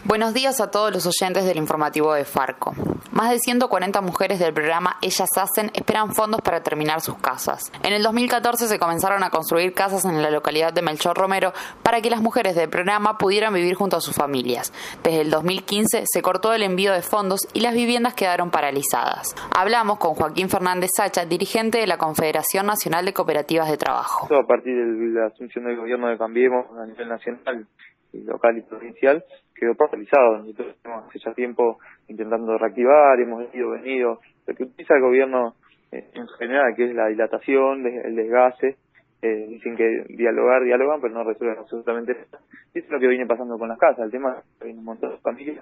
Buenos días a todos los oyentes del informativo de Farco. Más de 140 mujeres del programa Ellas Hacen esperan fondos para terminar sus casas. En el 2014 se comenzaron a construir casas en la localidad de Melchor Romero para que las mujeres del programa pudieran vivir junto a sus familias. Desde el 2015 se cortó el envío de fondos y las viviendas quedaron paralizadas. Hablamos con Joaquín Fernández Sacha, dirigente de la Confederación Nacional de Cooperativas de Trabajo. A partir de la asunción del gobierno de Cambiemos a nivel nacional, local y provincial, quedó paralizado. Nosotros estamos hace ya tiempo intentando reactivar, hemos venido. Lo que utiliza el gobierno en general, que es la dilatación, el desgaste, dicen que dialogan, pero no resuelven absolutamente nada. Y eso es lo que viene pasando con las casas. El tema es que hay un montón de familias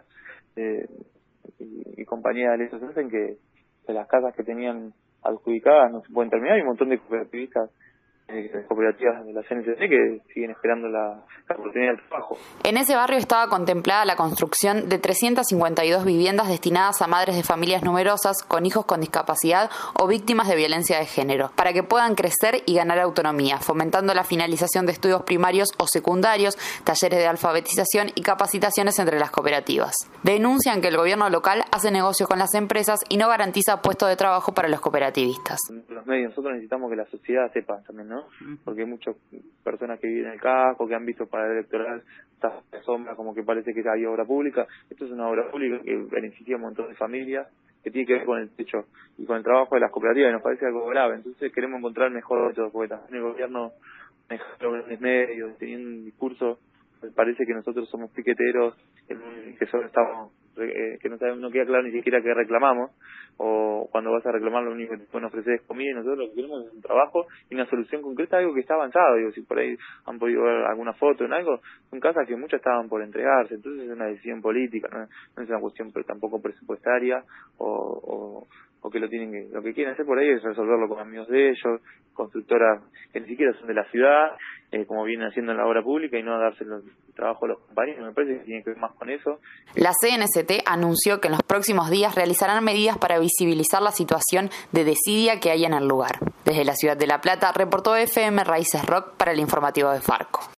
y compañías de esos hacen que las casas que tenían adjudicadas no se pueden terminar. Hay un montón de cooperativistas, cooperativas de la CNCC que siguen esperando la oportunidad del trabajo. En ese barrio estaba contemplada la construcción de 352 viviendas destinadas a madres de familias numerosas con hijos con discapacidad o víctimas de violencia de género, para que puedan crecer y ganar autonomía, fomentando la finalización de estudios primarios o secundarios, talleres de alfabetización y capacitaciones entre las cooperativas. Denuncian que el gobierno local hace negocios con las empresas y no garantiza puestos de trabajo para los cooperativistas. Los medios, nosotros necesitamos que la sociedad sepa también, ¿no? Porque hay muchas personas que viven en el casco, que han visto para el electoral esta sombra como que parece que hay obra pública. Esto es una obra pública que beneficia a un montón de familias, que tiene que ver con el techo y con el trabajo de las cooperativas, y nos parece algo grave. Entonces queremos encontrar el mejor de todos, porque también el gobierno maneja los grandes medios, teniendo un discurso, parece que nosotros somos piqueteros, que solo estamos, que no queda claro ni siquiera que reclamamos, o cuando vas a reclamar lo único que te pueden ofrecer es comida, y nosotros lo que queremos es un trabajo y una solución concreta, algo que está avanzado. Digo, si por ahí han podido ver alguna foto en algo, son casas que muchas estaban por entregarse, entonces es una decisión política, no es una cuestión tampoco presupuestaria o que lo que quieren hacer por ahí es resolverlo con amigos de ellos, constructoras que ni siquiera son de la ciudad, como vienen haciendo en la obra pública, y no darse el trabajo a los compañeros. Me parece que tiene que ver más con eso. La CNCT anunció que en los próximos días realizarán medidas para visibilizar la situación de desidia que hay en el lugar. Desde la ciudad de La Plata, reportó FM Raíces Rock para el informativo de Farco.